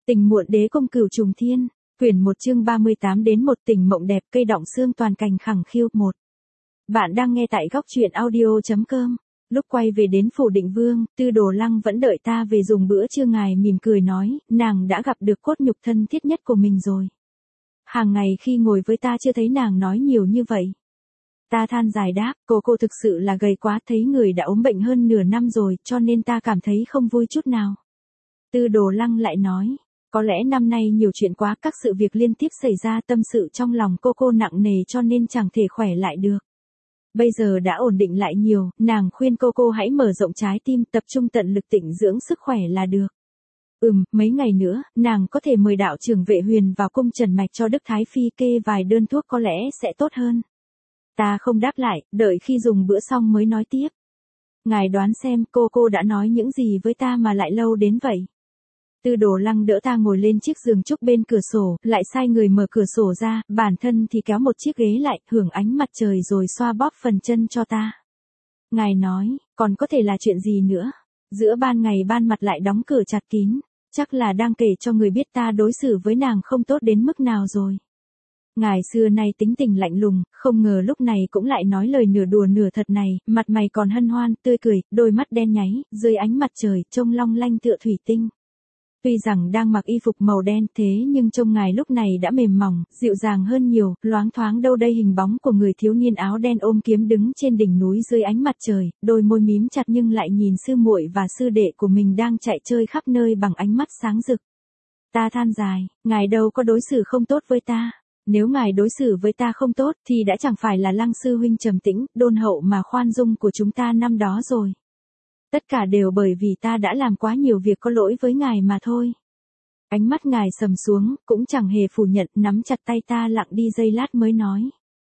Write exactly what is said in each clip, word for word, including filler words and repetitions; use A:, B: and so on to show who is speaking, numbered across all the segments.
A: Tình muộn đế công cửu trùng thiên, quyển một chương ba mươi tám đến một tình mộng đẹp cây đọng xương toàn cành khẳng khiu một. Bạn đang nghe tại góc truyện audio chấm com. Lúc quay về đến phủ Định Vương, Tư Đồ Lăng vẫn đợi ta về dùng bữa trưa. Ngài mỉm cười nói, nàng đã gặp được cốt nhục thân thiết nhất của mình rồi. Hàng ngày khi ngồi với ta chưa thấy nàng nói nhiều như vậy. Ta than dài đáp, cô cô thực sự là gầy quá, thấy người đã ốm bệnh hơn nửa năm rồi, cho nên ta cảm thấy không vui chút nào. Tư Đồ Lăng lại nói, có lẽ năm nay nhiều chuyện quá, các sự việc liên tiếp xảy ra, tâm sự trong lòng cô cô nặng nề cho nên chẳng thể khỏe lại được. Bây giờ đã ổn định lại nhiều, nàng khuyên cô cô hãy mở rộng trái tim, tập trung tận lực tịnh dưỡng sức khỏe là được. Ừm, mấy ngày nữa, nàng có thể mời đạo trưởng Vệ Huyền vào cung trần mạch cho Đức Thái Phi kê vài đơn thuốc, có lẽ sẽ tốt hơn. Ta không đáp lại, đợi khi dùng bữa xong mới nói tiếp. Ngài đoán xem cô cô đã nói những gì với ta mà lại lâu đến vậy. Tư Đồ Lăng đỡ ta ngồi lên chiếc giường trúc bên cửa sổ, lại sai người mở cửa sổ ra, bản thân thì kéo một chiếc ghế lại, hưởng ánh mặt trời rồi xoa bóp phần chân cho ta. Ngài nói, còn có thể là chuyện gì nữa? Giữa ban ngày ban mặt lại đóng cửa chặt kín, chắc là đang kể cho người biết ta đối xử với nàng không tốt đến mức nào rồi. Ngài xưa nay tính tình lạnh lùng, không ngờ lúc này cũng lại nói lời nửa đùa nửa thật này, mặt mày còn hân hoan, tươi cười, đôi mắt đen nháy, dưới ánh mặt trời, trông long lanh tựa thủy tinh. Tuy rằng đang mặc y phục màu đen thế nhưng trông ngài lúc này đã mềm mỏng, dịu dàng hơn nhiều, loáng thoáng đâu đây hình bóng của người thiếu niên áo đen ôm kiếm đứng trên đỉnh núi dưới ánh mặt trời, đôi môi mím chặt nhưng lại nhìn sư muội và sư đệ của mình đang chạy chơi khắp nơi bằng ánh mắt sáng rực. Ta than dài, ngài đâu có đối xử không tốt với ta. Nếu ngài đối xử với ta không tốt thì đã chẳng phải là Lăng sư huynh trầm tĩnh, đôn hậu mà khoan dung của chúng ta năm đó rồi. Tất cả đều bởi vì ta đã làm quá nhiều việc có lỗi với ngài mà thôi. Ánh mắt ngài sầm xuống, cũng chẳng hề phủ nhận, nắm chặt tay ta lặng đi giây lát mới nói.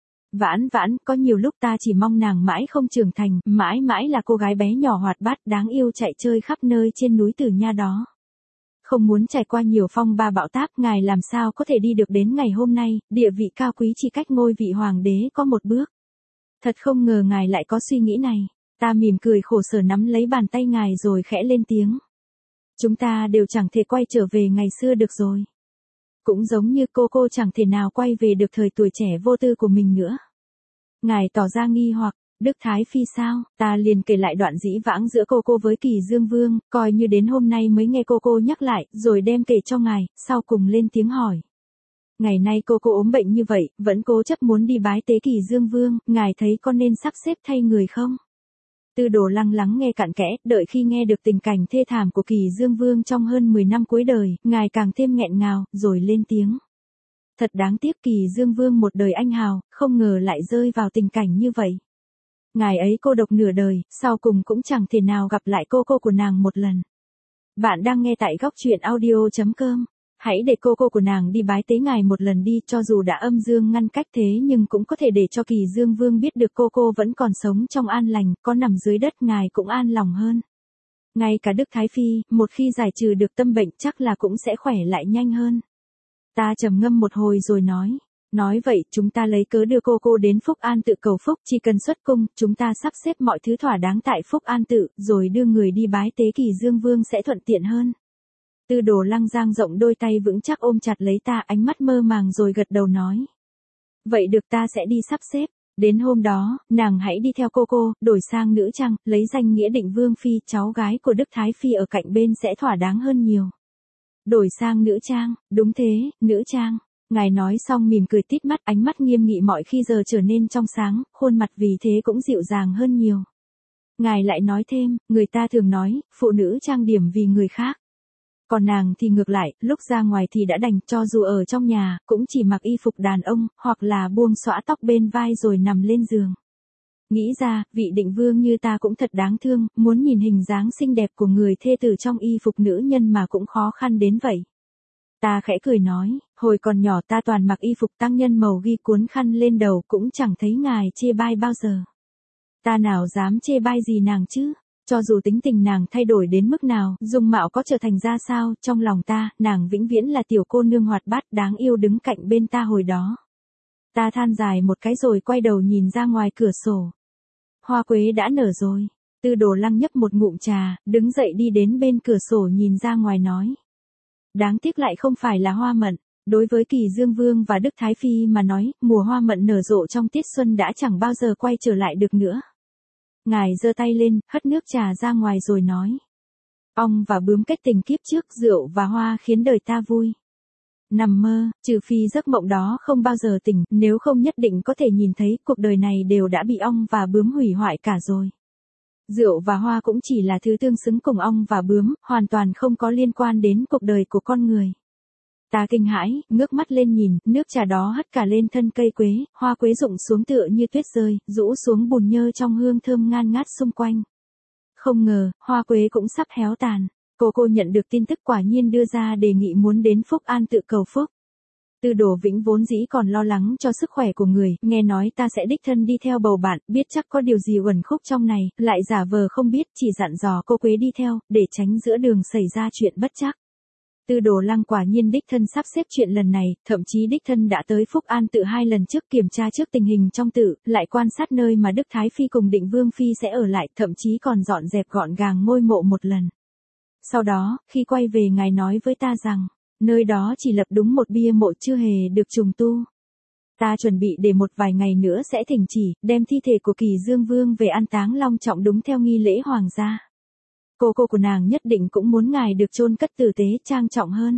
A: Vãn vãn, có nhiều lúc ta chỉ mong nàng mãi không trưởng thành, mãi mãi là cô gái bé nhỏ hoạt bát đáng yêu chạy chơi khắp nơi trên núi Tử Nha đó. Không muốn trải qua nhiều phong ba bão táp, ngài làm sao có thể đi được đến ngày hôm nay, địa vị cao quý chỉ cách ngôi vị hoàng đế có một bước. Thật không ngờ ngài lại có suy nghĩ này. Ta mỉm cười khổ sở nắm lấy bàn tay ngài rồi khẽ lên tiếng. Chúng ta đều chẳng thể quay trở về ngày xưa được rồi. Cũng giống như cô cô chẳng thể nào quay về được thời tuổi trẻ vô tư của mình nữa. Ngài tỏ ra nghi hoặc, Đức Thái Phi sao? Ta liền kể lại đoạn dĩ vãng giữa cô cô với Kỳ Dương Vương, coi như đến hôm nay mới nghe cô cô nhắc lại, rồi đem kể cho ngài, sau cùng lên tiếng hỏi. Ngày nay cô cô ốm bệnh như vậy, vẫn cố chấp muốn đi bái tế Kỳ Dương Vương, ngài thấy có nên sắp xếp thay người không? Tư Đồ Lăng lắng nghe cặn kẽ, đợi khi nghe được tình cảnh thê thảm của Kỳ Dương Vương trong hơn mười năm cuối đời, ngài càng thêm nghẹn ngào, rồi lên tiếng. Thật đáng tiếc, Kỳ Dương Vương một đời anh hào, không ngờ lại rơi vào tình cảnh như vậy. Ngài ấy cô độc nửa đời, sau cùng cũng chẳng thể nào gặp lại cô cô của nàng một lần. Bạn đang nghe tại góc truyện audio chấm com. Hãy để cô cô của nàng đi bái tế ngài một lần đi, cho dù đã âm dương ngăn cách thế nhưng cũng có thể để cho Kỳ Dương Vương biết được cô cô vẫn còn sống trong an lành, có nằm dưới đất ngài cũng an lòng hơn. Ngay cả Đức Thái Phi, một khi giải trừ được tâm bệnh chắc là cũng sẽ khỏe lại nhanh hơn. Ta trầm ngâm một hồi rồi nói. Nói vậy, chúng ta lấy cớ đưa cô cô đến Phúc An Tự cầu phúc, chỉ cần xuất cung, chúng ta sắp xếp mọi thứ thỏa đáng tại Phúc An Tự, rồi đưa người đi bái tế Kỳ Dương Vương sẽ thuận tiện hơn. Tư Đồ Lăng giang rộng đôi tay vững chắc ôm chặt lấy ta, ánh mắt mơ màng rồi gật đầu nói. Vậy được, ta sẽ đi sắp xếp. Đến hôm đó, nàng hãy đi theo cô cô, đổi sang nữ trang, lấy danh nghĩa Định Vương Phi, cháu gái của Đức Thái Phi ở cạnh bên sẽ thỏa đáng hơn nhiều. Đổi sang nữ trang, đúng thế, nữ trang. Ngài nói xong mỉm cười tít mắt, ánh mắt nghiêm nghị mọi khi giờ trở nên trong sáng, khuôn mặt vì thế cũng dịu dàng hơn nhiều. Ngài lại nói thêm, người ta thường nói, phụ nữ trang điểm vì người khác. Còn nàng thì ngược lại, lúc ra ngoài thì đã đành, cho dù ở trong nhà, cũng chỉ mặc y phục đàn ông, hoặc là buông xõa tóc bên vai rồi nằm lên giường. Nghĩ ra, vị Định Vương như ta cũng thật đáng thương, muốn nhìn hình dáng xinh đẹp của người thê tử trong y phục nữ nhân mà cũng khó khăn đến vậy. Ta khẽ cười nói, hồi còn nhỏ ta toàn mặc y phục tăng nhân màu ghi cuốn khăn lên đầu cũng chẳng thấy ngài chê bai bao giờ. Ta nào dám chê bai gì nàng chứ? Cho dù tính tình nàng thay đổi đến mức nào, dung mạo có trở thành ra sao, trong lòng ta, nàng vĩnh viễn là tiểu cô nương hoạt bát đáng yêu đứng cạnh bên ta hồi đó. Ta than dài một cái rồi quay đầu nhìn ra ngoài cửa sổ. Hoa quế đã nở rồi. Tư Đồ Lăng nhấp một ngụm trà, đứng dậy đi đến bên cửa sổ nhìn ra ngoài nói. Đáng tiếc lại không phải là hoa mận. Đối với Kỳ Dương Vương và Đức Thái Phi mà nói, mùa hoa mận nở rộ trong tiết xuân đã chẳng bao giờ quay trở lại được nữa. Ngài giơ tay lên, hất nước trà ra ngoài rồi nói. Ong và bướm kết tình kiếp trước, rượu và hoa khiến đời ta vui. Nằm mơ, trừ phi giấc mộng đó không bao giờ tỉnh, nếu không nhất định có thể nhìn thấy cuộc đời này đều đã bị ong và bướm hủy hoại cả rồi. Rượu và hoa cũng chỉ là thứ tương xứng cùng ong và bướm, hoàn toàn không có liên quan đến cuộc đời của con người. Ta kinh hãi, ngước mắt lên nhìn, nước trà đó hất cả lên thân cây quế, hoa quế rụng xuống tựa như tuyết rơi, rũ xuống bùn nhơ trong hương thơm ngan ngát xung quanh. Không ngờ, hoa quế cũng sắp héo tàn. Cô cô nhận được tin tức quả nhiên đưa ra đề nghị muốn đến Phúc An tự cầu phúc. Tư Đồ Vĩnh vốn dĩ còn lo lắng cho sức khỏe của người, nghe nói ta sẽ đích thân đi theo bầu bạn, biết chắc có điều gì uẩn khúc trong này, lại giả vờ không biết, chỉ dặn dò cô Quế đi theo, để tránh giữa đường xảy ra chuyện bất trắc. Tư Đồ Lăng quả nhiên đích thân sắp xếp chuyện lần này, thậm chí đích thân đã tới Phúc An tự hai lần trước kiểm tra trước tình hình trong tự, lại quan sát nơi mà Đức Thái Phi cùng Định Vương Phi sẽ ở lại, thậm chí còn dọn dẹp gọn gàng ngôi mộ một lần. Sau đó, khi quay về ngài nói với ta rằng, nơi đó chỉ lập đúng một bia mộ chưa hề được trùng tu. Ta chuẩn bị để một vài ngày nữa sẽ thỉnh chỉ, đem thi thể của Kỳ Dương Vương về an táng long trọng đúng theo nghi lễ hoàng gia. Cô cô của nàng nhất định cũng muốn ngài được chôn cất tử tế trang trọng hơn.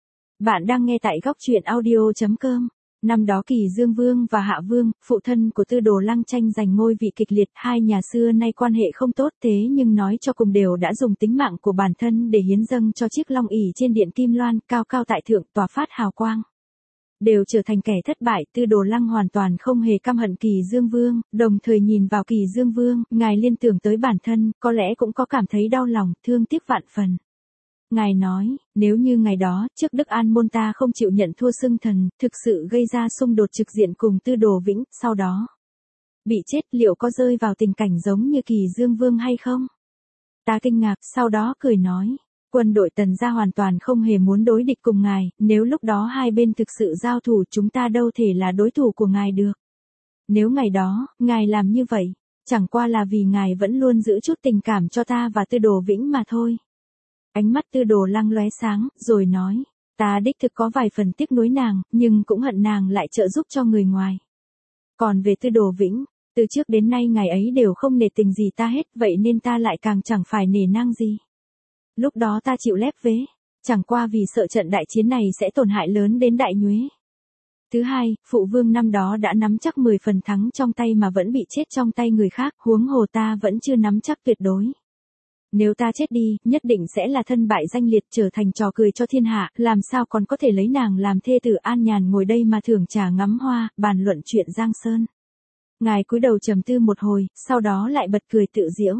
A: Bạn đang nghe tại góc truyện audio chấm com. Năm đó Kỳ Dương Vương và Hạ Vương, phụ thân của Tư Đồ Lăng tranh giành ngôi vị kịch liệt, hai nhà xưa nay quan hệ không tốt, thế nhưng nói cho cùng đều đã dùng tính mạng của bản thân để hiến dâng cho chiếc long ỷ trên điện Kim Loan, cao cao tại thượng, tỏa phát hào quang. Đều trở thành kẻ thất bại, Tư Đồ Lăng hoàn toàn không hề căm hận Kỳ Dương Vương, đồng thời nhìn vào Kỳ Dương Vương, ngài liên tưởng tới bản thân, có lẽ cũng có cảm thấy đau lòng, thương tiếc vạn phần. Ngài nói, nếu như ngày đó, trước Đức An môn ta không chịu nhận thua xưng thần, thực sự gây ra xung đột trực diện cùng Tư Đồ Vĩnh, sau đó bị chết, liệu có rơi vào tình cảnh giống như Kỳ Dương Vương hay không? Ta kinh ngạc, sau đó cười nói, quân đội Tần gia hoàn toàn không hề muốn đối địch cùng ngài, nếu lúc đó hai bên thực sự giao thủ chúng ta đâu thể là đối thủ của ngài được. Nếu ngày đó, ngài làm như vậy, chẳng qua là vì ngài vẫn luôn giữ chút tình cảm cho ta và Tư Đồ Vĩnh mà thôi. Ánh mắt Tư Đồ Lăng lóe sáng, rồi nói, ta đích thực có vài phần tiếc nuối nàng, nhưng cũng hận nàng lại trợ giúp cho người ngoài. Còn về Tư Đồ Vĩnh, từ trước đến nay ngài ấy đều không nể tình gì ta hết, vậy nên ta lại càng chẳng phải nể nang gì. Lúc đó ta chịu lép vế, chẳng qua vì sợ trận đại chiến này sẽ tổn hại lớn đến Đại Nhuế. Thứ hai, phụ vương năm đó đã nắm chắc mười phần thắng trong tay mà vẫn bị chết trong tay người khác, huống hồ ta vẫn chưa nắm chắc tuyệt đối. Nếu ta chết đi, nhất định sẽ là thân bại danh liệt, trở thành trò cười cho thiên hạ, làm sao còn có thể lấy nàng làm thê tử an nhàn ngồi đây mà thưởng trà ngắm hoa, bàn luận chuyện Giang Sơn. Ngài cúi đầu trầm tư một hồi, sau đó lại bật cười tự giễu.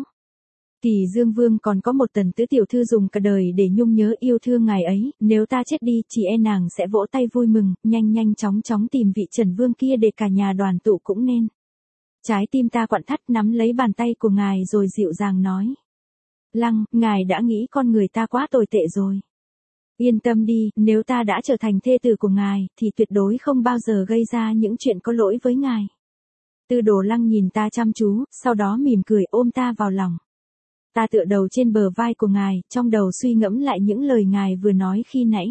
A: Kỳ Dương Vương còn có một Tần tứ tiểu thư dùng cả đời để nhung nhớ yêu thương ngài ấy, nếu ta chết đi, chỉ e nàng sẽ vỗ tay vui mừng, nhanh nhanh chóng chóng tìm vị Trần Vương kia để cả nhà đoàn tụ cũng nên. Trái tim ta quặn thắt, nắm lấy bàn tay của ngài rồi dịu dàng nói. Lăng, ngài đã nghĩ con người ta quá tồi tệ rồi. Yên tâm đi, nếu ta đã trở thành thê tử của ngài, thì tuyệt đối không bao giờ gây ra những chuyện có lỗi với ngài. Tư Đồ Lăng nhìn ta chăm chú, sau đó mỉm cười ôm ta vào lòng. Ta tựa đầu trên bờ vai của ngài, trong đầu suy ngẫm lại những lời ngài vừa nói khi nãy.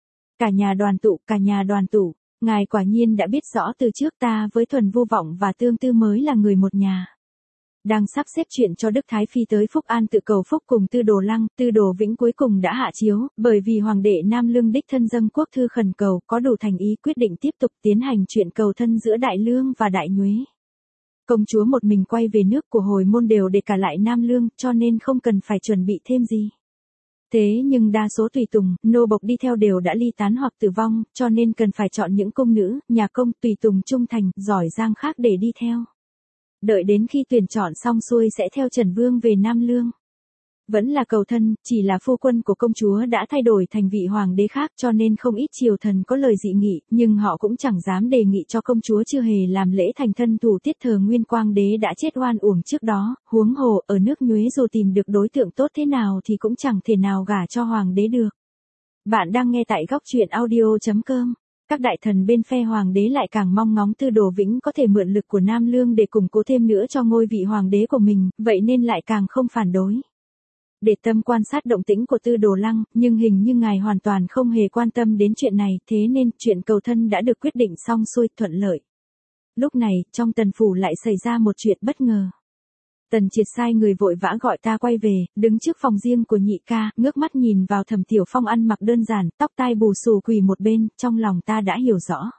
A: Cả nhà đoàn tụ, cả nhà đoàn tụ, ngài quả nhiên đã biết rõ từ trước ta với Thuần Vô Vọng và Tương Tư mới là người một nhà. Đang sắp xếp chuyện cho Đức Thái Phi tới Phúc An tự cầu phúc cùng Tư Đồ Lăng, Tư Đồ Vĩnh cuối cùng đã hạ chiếu, bởi vì Hoàng đệ Nam Lương đích thân dâng quốc thư khẩn cầu, có đủ thành ý quyết định tiếp tục tiến hành chuyện cầu thân giữa Đại Lương và Đại Nhuế. Công chúa một mình quay về nước của hồi môn đều để cả lại Nam Lương, cho nên không cần phải chuẩn bị thêm gì. Thế nhưng đa số tùy tùng, nô bộc đi theo đều đã ly tán hoặc tử vong, cho nên cần phải chọn những cung nữ, nhà công, tùy tùng trung thành, giỏi giang khác để đi theo. Đợi đến khi tuyển chọn xong xuôi sẽ theo Trần Vương về Nam Lương. Vẫn là cầu thân, chỉ là phu quân của công chúa đã thay đổi thành vị hoàng đế khác, cho nên không ít triều thần có lời dị nghị, nhưng họ cũng chẳng dám đề nghị cho công chúa chưa hề làm lễ thành thân thủ tiết thờ Nguyên Quang đế đã chết oan uổng trước đó, huống hồ ở nước Nhuế dù tìm được đối tượng tốt thế nào thì cũng chẳng thể nào gả cho hoàng đế được. Bạn đang nghe tại góc truyện audio chấm com. Các đại thần bên phe hoàng đế lại càng mong ngóng Tư Đồ Vĩnh có thể mượn lực của Nam Lương để củng cố thêm nữa cho ngôi vị hoàng đế của mình, vậy nên lại càng không phản đối. để tâm quan sát động tĩnh của Tư Đồ Lăng, nhưng hình như ngài hoàn toàn không hề quan tâm đến chuyện này, thế nên chuyện cầu thân đã được quyết định xong xuôi thuận lợi. Lúc này, trong Tần phủ lại xảy ra một chuyện bất ngờ. Tần Triệt sai người vội vã gọi ta quay về, đứng trước phòng riêng của nhị ca, ngước mắt nhìn vào Thẩm Tiểu Phong ăn mặc đơn giản, tóc tai bù xù quỳ một bên, trong lòng ta đã hiểu rõ.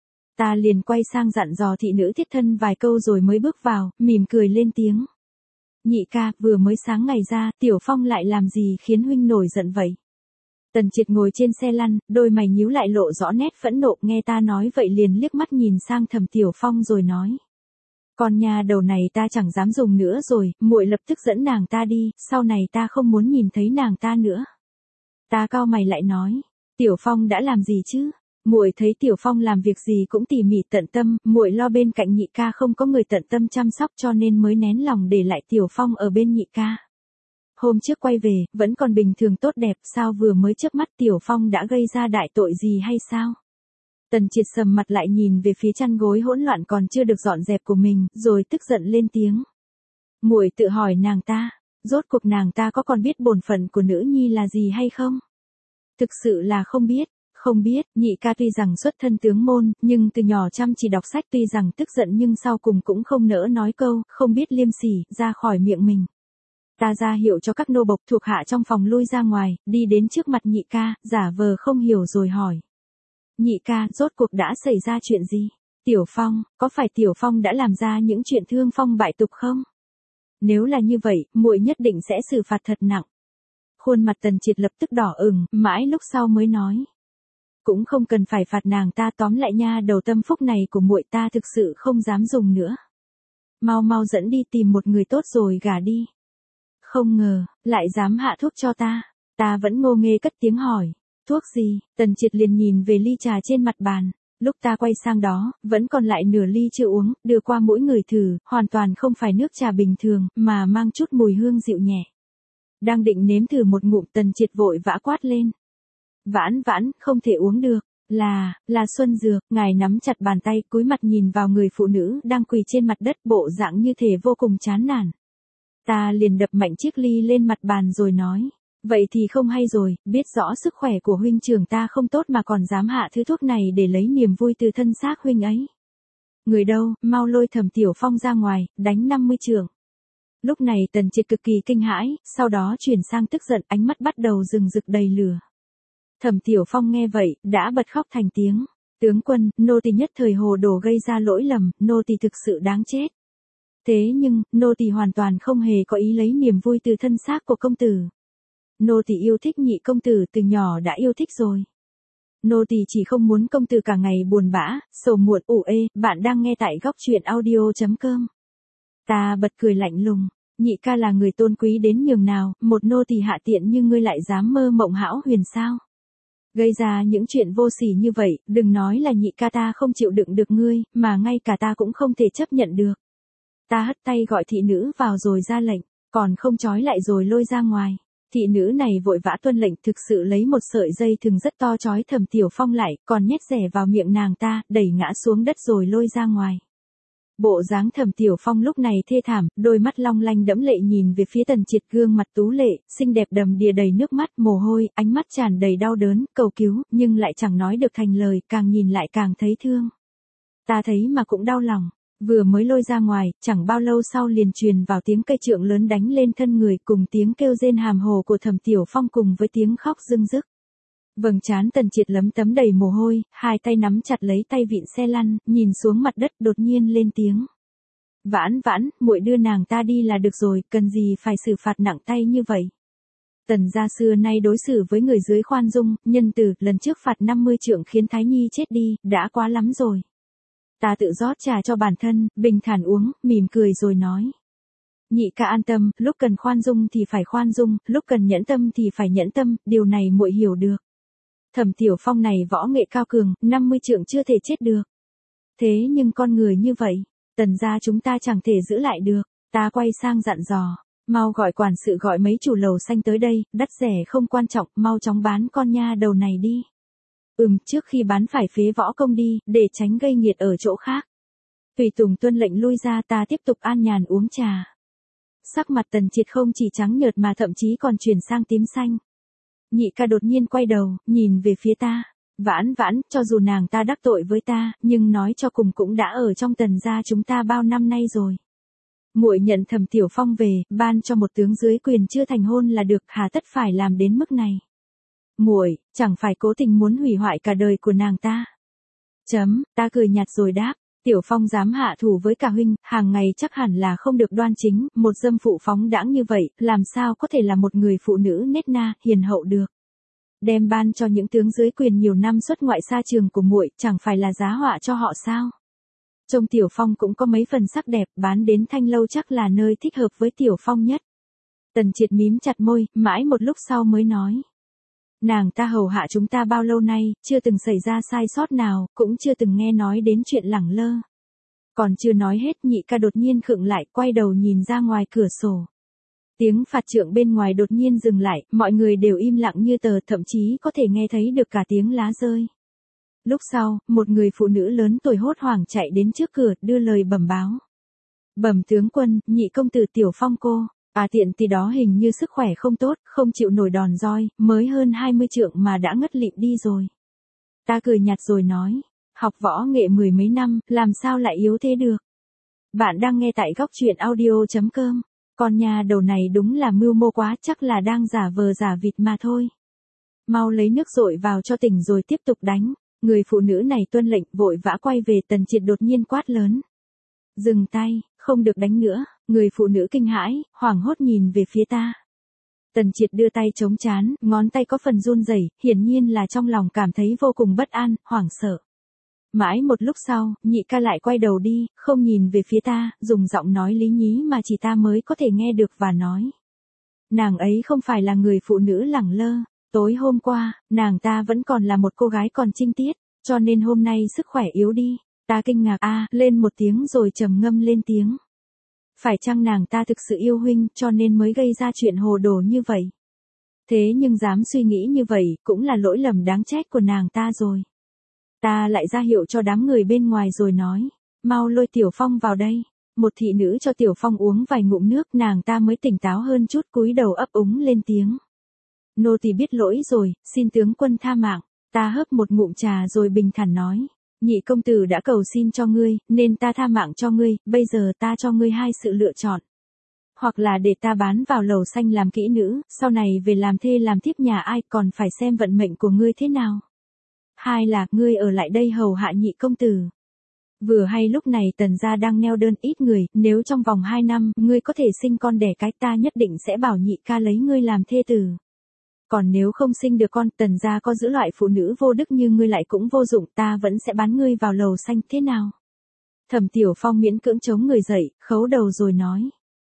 A: Ta liền quay sang dặn dò thị nữ thiết thân vài câu rồi mới bước vào, mỉm cười lên tiếng. Nhị ca, vừa mới sáng ngày ra, Tiểu Phong lại làm gì khiến huynh nổi giận vậy? Tần Triệt ngồi trên xe lăn, đôi mày nhíu lại lộ rõ nét phẫn nộ, nghe ta nói vậy liền liếc mắt nhìn sang Thẩm Tiểu Phong rồi nói. Con nhà đầu này ta chẳng dám dùng nữa rồi, muội lập tức dẫn nàng ta đi, sau này ta không muốn nhìn thấy nàng ta nữa. Ta cau mày lại nói, Tiểu Phong đã làm gì chứ? Muội thấy Tiểu Phong làm việc gì cũng tỉ mỉ tận tâm, muội lo bên cạnh nhị ca không có người tận tâm chăm sóc cho nên mới nén lòng để lại Tiểu Phong ở bên nhị ca. Hôm trước quay về, vẫn còn bình thường tốt đẹp, sao vừa mới chớp mắt Tiểu Phong đã gây ra đại tội gì hay sao? Tần Triệt sầm mặt lại nhìn về phía chăn gối hỗn loạn còn chưa được dọn dẹp của mình, rồi tức giận lên tiếng. Muội tự hỏi nàng ta, rốt cuộc nàng ta có còn biết bổn phận của nữ nhi là gì hay không? Thực sự là không biết. Không biết, nhị ca tuy rằng xuất thân tướng môn, nhưng từ nhỏ chăm chỉ đọc sách, tuy rằng tức giận nhưng sau cùng cũng không nỡ nói câu, không biết liêm sỉ, ra khỏi miệng mình. Ta ra hiệu cho các nô bộc thuộc hạ trong phòng lui ra ngoài, đi đến trước mặt nhị ca, giả vờ không hiểu rồi hỏi. Nhị ca, rốt cuộc đã xảy ra chuyện gì? Tiểu Phong, có phải Tiểu Phong đã làm ra những chuyện thương phong bại tục không? Nếu là như vậy, muội nhất định sẽ xử phạt thật nặng. Khuôn mặt Tần Triệt lập tức đỏ ửng, mãi lúc sau mới nói. Cũng không cần phải phạt nàng ta, tóm lại nha đầu tâm phúc này của muội ta thực sự không dám dùng nữa. Mau mau dẫn đi tìm một người tốt rồi gả đi. Không ngờ, lại dám hạ thuốc cho ta. Ta vẫn ngô nghê cất tiếng hỏi. Thuốc gì? Tần Triệt liền nhìn về ly trà trên mặt bàn. Lúc ta quay sang đó, vẫn còn lại nửa ly chưa uống, đưa qua mỗi người thử, hoàn toàn không phải nước trà bình thường, mà mang chút mùi hương dịu nhẹ. Đang định nếm thử một ngụm, Tần Triệt vội vã quát lên. Vãn vãn, không thể uống được, là, là Xuân Dược. Ngài nắm chặt bàn tay, cúi mặt nhìn vào người phụ nữ đang quỳ trên mặt đất, bộ dạng như thể vô cùng chán nản. Ta liền đập mạnh chiếc ly lên mặt bàn rồi nói, vậy thì không hay rồi, biết rõ sức khỏe của huynh trưởng ta không tốt mà còn dám hạ thứ thuốc này để lấy niềm vui từ thân xác huynh ấy. Người đâu, mau lôi Thẩm Tiểu Phong ra ngoài, đánh năm mươi chưởng. Lúc này Tần Triệt cực kỳ kinh hãi, sau đó chuyển sang tức giận, ánh mắt bắt đầu rừng rực đầy lửa. Thẩm Tiểu Phong nghe vậy, đã bật khóc thành tiếng. Tướng quân, nô tỳ nhất thời hồ đồ gây ra lỗi lầm, nô tỳ thực sự đáng chết. Thế nhưng, nô tỳ hoàn toàn không hề có ý lấy niềm vui từ thân xác của công tử. Nô tỳ yêu thích nhị công tử từ nhỏ đã yêu thích rồi. Nô tỳ chỉ không muốn công tử cả ngày buồn bã, sầu muộn ủ ê. Bạn đang nghe tại góc truyện audio chấm com. Ta bật cười lạnh lùng. Nhị ca là người tôn quý đến nhường nào, một nô tỳ hạ tiện như ngươi lại dám mơ mộng hão huyền sao? Gây ra những chuyện vô sỉ như vậy, đừng nói là nhị ca ta không chịu đựng được ngươi, mà ngay cả ta cũng không thể chấp nhận được. Ta hất tay gọi thị nữ vào rồi ra lệnh, còn không trói lại rồi lôi ra ngoài. Thị nữ này vội vã tuân lệnh, thực sự lấy một sợi dây thừng rất to trói Thẩm Tiểu Phong lại, còn nhét rẻ vào miệng nàng ta, đẩy ngã xuống đất rồi lôi ra ngoài. Bộ dáng Thẩm Tiểu Phong lúc này thê thảm, đôi mắt long lanh đẫm lệ nhìn về phía Tần Triệt, gương mặt tú lệ, xinh đẹp đầm đìa đầy nước mắt, mồ hôi, ánh mắt tràn đầy đau đớn, cầu cứu, nhưng lại chẳng nói được thành lời, càng nhìn lại càng thấy thương. Ta thấy mà cũng đau lòng, vừa mới lôi ra ngoài, chẳng bao lâu sau liền truyền vào tiếng cây trượng lớn đánh lên thân người, cùng tiếng kêu rên hàm hồ của Thẩm Tiểu Phong cùng với tiếng khóc rưng rức. Vầng trán Tần Triệt lấm tấm đầy mồ hôi, hai tay nắm chặt lấy tay vịn xe lăn, nhìn xuống mặt đất, đột nhiên lên tiếng. Vãn vãn, muội đưa nàng ta đi là được rồi, cần gì phải xử phạt nặng tay như vậy. Tần gia xưa nay đối xử với người dưới khoan dung, nhân từ, lần trước phạt năm mươi trượng khiến Thái Nhi chết đi, đã quá lắm rồi. Ta tự rót trà cho bản thân, bình thản uống, mỉm cười rồi nói. Nhị ca an tâm, lúc cần khoan dung thì phải khoan dung, lúc cần nhẫn tâm thì phải nhẫn tâm, điều này muội hiểu được. Thẩm Tiểu Phong này võ nghệ cao cường, năm mươi trượng chưa thể chết được. Thế nhưng con người như vậy, Tần gia chúng ta chẳng thể giữ lại được. Ta quay sang dặn dò, mau gọi quản sự gọi mấy chủ lầu xanh tới đây, đắt rẻ không quan trọng, mau chóng bán con nha đầu này đi. Ừm, trước khi bán phải phế võ công đi, để tránh gây nghiệt ở chỗ khác. Tùy tùng tuân lệnh lui ra, ta tiếp tục an nhàn uống trà. sắc mặt Tần Triệt không chỉ trắng nhợt mà thậm chí còn chuyển sang tím xanh. Nhị ca đột nhiên quay đầu, nhìn về phía ta. Vãn vãn, cho dù nàng ta đắc tội với ta, nhưng nói cho cùng cũng đã ở trong Tần gia chúng ta bao năm nay rồi. Muội nhận Thẩm Tiểu Phong về, ban cho một tướng dưới quyền chưa thành hôn là được, hà tất phải làm đến mức này. Muội, chẳng phải cố tình muốn hủy hoại cả đời của nàng ta. Chấm, ta cười nhạt rồi đáp. Tiểu Phong dám hạ thủ với cả huynh, hàng ngày chắc hẳn là không được đoan chính, một dâm phụ phóng đãng như vậy, làm sao có thể là một người phụ nữ nết na, hiền hậu được. Đem ban cho những tướng dưới quyền nhiều năm xuất ngoại xa trường của muội, chẳng phải là giá họa cho họ sao? Trông Tiểu Phong cũng có mấy phần sắc đẹp, bán đến Thanh Lâu chắc là nơi thích hợp với Tiểu Phong nhất. Tần Triệt mím chặt môi, mãi một lúc sau mới nói. Nàng ta hầu hạ chúng ta bao lâu nay, chưa từng xảy ra sai sót nào, cũng chưa từng nghe nói đến chuyện lẳng lơ. Còn chưa nói hết, nhị ca đột nhiên khựng lại, quay đầu nhìn ra ngoài cửa sổ. Tiếng phạt trượng bên ngoài đột nhiên dừng lại, mọi người đều im lặng như tờ, thậm chí có thể nghe thấy được cả tiếng lá rơi. Lúc sau, một người phụ nữ lớn tuổi hốt hoảng chạy đến trước cửa, đưa lời bẩm báo. Bẩm tướng quân, nhị công tử Tiểu Phong cô. À tiện thì đó hình như sức khỏe không tốt, không chịu nổi đòn roi, mới hơn hai mươi trượng mà đã ngất lịm đi rồi. Ta cười nhạt rồi nói, học võ nghệ mười mấy năm, làm sao lại yếu thế được. Bạn đang nghe tại góc truyện audio chấm com, con nhà đầu này đúng là mưu mô quá, chắc là đang giả vờ giả vịt mà thôi. Mau lấy nước dội vào cho tỉnh rồi tiếp tục đánh, người phụ nữ này tuân lệnh vội vã quay về. Tần Triệt đột nhiên quát lớn. Dừng tay, không được đánh nữa. Người phụ nữ kinh hãi, hoảng hốt nhìn về phía ta. Tần Triệt đưa tay chống trán, ngón tay có phần run rẩy, hiển nhiên là trong lòng cảm thấy vô cùng bất an, hoảng sợ. Mãi một lúc sau, nhị ca lại quay đầu đi, không nhìn về phía ta, dùng giọng nói lý nhí mà chỉ ta mới có thể nghe được và nói. Nàng ấy không phải là người phụ nữ lẳng lơ, tối hôm qua, nàng ta vẫn còn là một cô gái còn trinh tiết, cho nên hôm nay sức khỏe yếu đi. Ta kinh ngạc a lên một tiếng rồi trầm ngâm lên tiếng. Phải chăng nàng ta thực sự yêu huynh cho nên mới gây ra chuyện hồ đồ như vậy? Thế nhưng dám suy nghĩ như vậy cũng là lỗi lầm đáng trách của nàng ta rồi. Ta lại ra hiệu cho đám người bên ngoài rồi nói, mau lôi Tiểu Phong vào đây. Một thị nữ cho Tiểu Phong uống vài ngụm nước, nàng ta mới tỉnh táo hơn chút, cúi đầu ấp úng lên tiếng. Nô tỳ biết lỗi rồi, xin tướng quân tha mạng. Ta hớp một ngụm trà rồi bình thản nói. Nhị công tử đã cầu xin cho ngươi, nên ta tha mạng cho ngươi, bây giờ ta cho ngươi hai sự lựa chọn. Hoặc là để ta bán vào lầu xanh làm kỹ nữ, sau này về làm thê làm thiếp nhà ai, còn phải xem vận mệnh của ngươi thế nào. Hai là, ngươi ở lại đây hầu hạ nhị công tử. Vừa hay lúc này Tần gia đang neo đơn ít người, nếu trong vòng hai năm, ngươi có thể sinh con đẻ cái, ta nhất định sẽ bảo nhị ca lấy ngươi làm thê tử. Còn nếu không sinh được con, Tần gia có giữ loại phụ nữ vô đức như ngươi lại cũng vô dụng, ta vẫn sẽ bán ngươi vào lầu xanh, thế nào? Thẩm Tiểu Phong miễn cưỡng chống người dậy, khấu đầu rồi nói.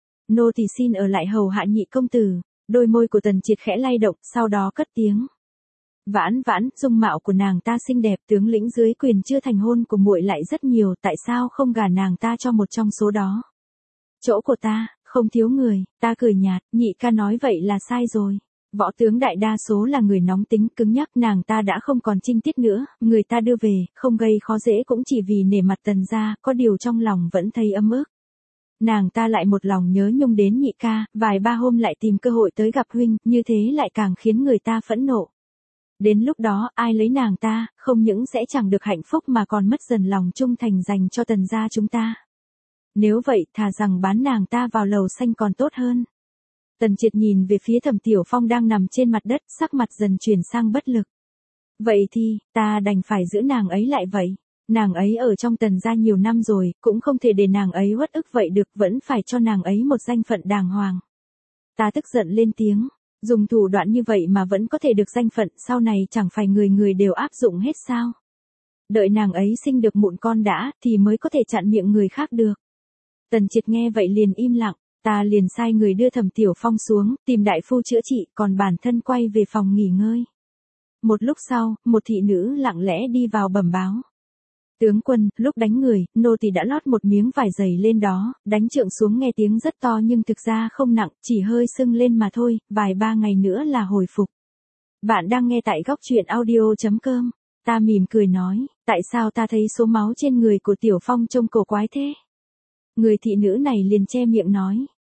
A: Nô thì xin ở lại hầu hạ nhị công tử. Đôi môi của Tần Triệt khẽ lay động, sau đó cất tiếng. Vãn vãn, dung mạo của nàng ta xinh đẹp, tướng lĩnh dưới quyền chưa thành hôn của muội lại rất nhiều, tại sao không gả nàng ta cho một trong số đó? Chỗ của ta, không thiếu người. Ta cười nhạt, nhị ca nói vậy là sai rồi. Võ tướng đại đa số là người nóng tính cứng nhắc, nàng ta đã không còn trinh tiết nữa, người ta đưa về, không gây khó dễ cũng chỉ vì nể mặt Tần gia, có điều trong lòng vẫn thấy ấm ức. Nàng ta lại một lòng nhớ nhung đến nhị ca, vài ba hôm lại tìm cơ hội tới gặp huynh, như thế lại càng khiến người ta phẫn nộ. Đến lúc đó, ai lấy nàng ta, không những sẽ chẳng được hạnh phúc mà còn mất dần lòng trung thành dành cho Tần gia chúng ta. Nếu vậy, thà rằng bán nàng ta vào lầu xanh còn tốt hơn. Tần Triệt nhìn về phía Thẩm Tiểu Phong đang nằm trên mặt đất, sắc mặt dần chuyển sang bất lực. Vậy thì, ta đành phải giữ nàng ấy lại vậy. Nàng ấy ở trong Tần gia nhiều năm rồi, cũng không thể để nàng ấy uất ức vậy được, vẫn phải cho nàng ấy một danh phận đàng hoàng. Ta tức giận lên tiếng, dùng thủ đoạn như vậy mà vẫn có thể được danh phận, sau này chẳng phải người người đều áp dụng hết sao? Đợi nàng ấy sinh được mụn con đã, thì mới có thể chặn miệng người khác được. Tần Triệt nghe vậy liền im lặng. Ta liền sai người đưa Thẩm Tiểu Phong xuống, tìm đại phu chữa trị, còn bản thân quay về phòng nghỉ ngơi. Một lúc sau, một thị nữ lặng lẽ đi vào bẩm báo. Tướng quân, lúc đánh người, nô tỳ đã lót một miếng vải dày lên đó, đánh trượng xuống nghe tiếng rất to nhưng thực ra không nặng, chỉ hơi sưng lên mà thôi, vài ba ngày nữa là hồi phục. Bạn đang nghe tại góc truyện audio chấm com. Ta mỉm cười nói, tại sao ta thấy số máu trên người của Tiểu Phong trông cổ quái thế? Người thị nữ này liền che miệng nói,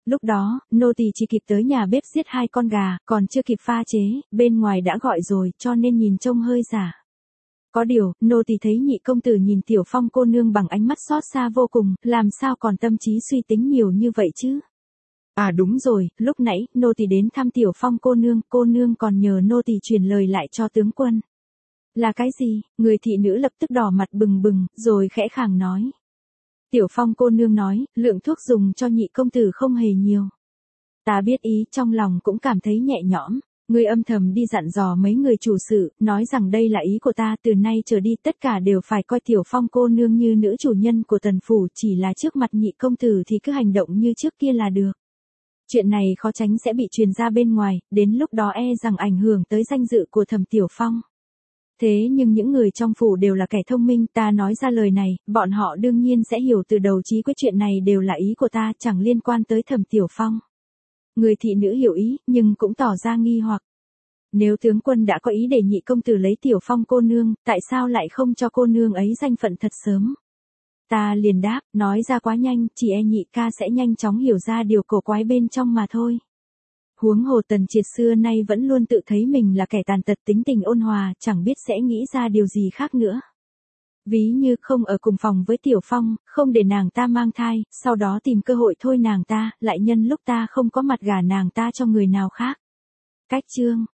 A: Lúc đó, nô tỳ chỉ kịp tới nhà bếp giết hai con gà, còn chưa kịp pha chế, bên ngoài đã gọi rồi, cho nên nhìn trông hơi giả. Có điều, nô tỳ thấy nhị công tử nhìn Tiểu Phong cô nương bằng ánh mắt xót xa vô cùng, làm sao còn tâm trí suy tính nhiều như vậy chứ? À đúng rồi, lúc nãy, nô tỳ đến thăm Tiểu Phong cô nương, cô nương còn nhờ nô tỳ truyền lời lại cho tướng quân. Là cái gì? Người thị nữ lập tức đỏ mặt bừng bừng, rồi khẽ khàng nói. Tiểu Phong cô nương nói, lượng thuốc dùng cho nhị công tử không hề nhiều. Ta biết ý, trong lòng cũng cảm thấy nhẹ nhõm. Ngươi âm thầm đi dặn dò mấy người chủ sự, nói rằng đây là ý của ta, từ nay trở đi tất cả đều phải coi Tiểu Phong cô nương như nữ chủ nhân của tần phủ, chỉ là trước mặt nhị công tử thì cứ hành động như trước kia là được. Chuyện này khó tránh sẽ bị truyền ra bên ngoài, đến lúc đó e rằng ảnh hưởng tới danh dự của Thẩm Tiểu Phong. Thế nhưng những người trong phủ đều là kẻ thông minh, ta nói ra lời này, bọn họ đương nhiên sẽ hiểu từ đầu chí quyết chuyện này đều là ý của ta, chẳng liên quan tới Thẩm Tiểu Phong. Người thị nữ hiểu ý, nhưng cũng tỏ ra nghi hoặc. Nếu tướng quân đã có ý để nhị công tử lấy Tiểu Phong cô nương, tại sao lại không cho cô nương ấy danh phận thật sớm? Ta liền đáp, nói ra quá nhanh, chỉ e nhị ca sẽ nhanh chóng hiểu ra điều cổ quái bên trong mà thôi. Huống hồ Tần Triệt xưa nay vẫn luôn tự thấy mình là kẻ tàn tật tính tình ôn hòa, chẳng biết sẽ nghĩ ra điều gì khác nữa. Ví như không ở cùng phòng với Tiểu Phong, không để nàng ta mang thai, sau đó tìm cơ hội thôi nàng ta, lại nhân lúc ta không có mặt gả nàng ta cho người nào khác. Cách chương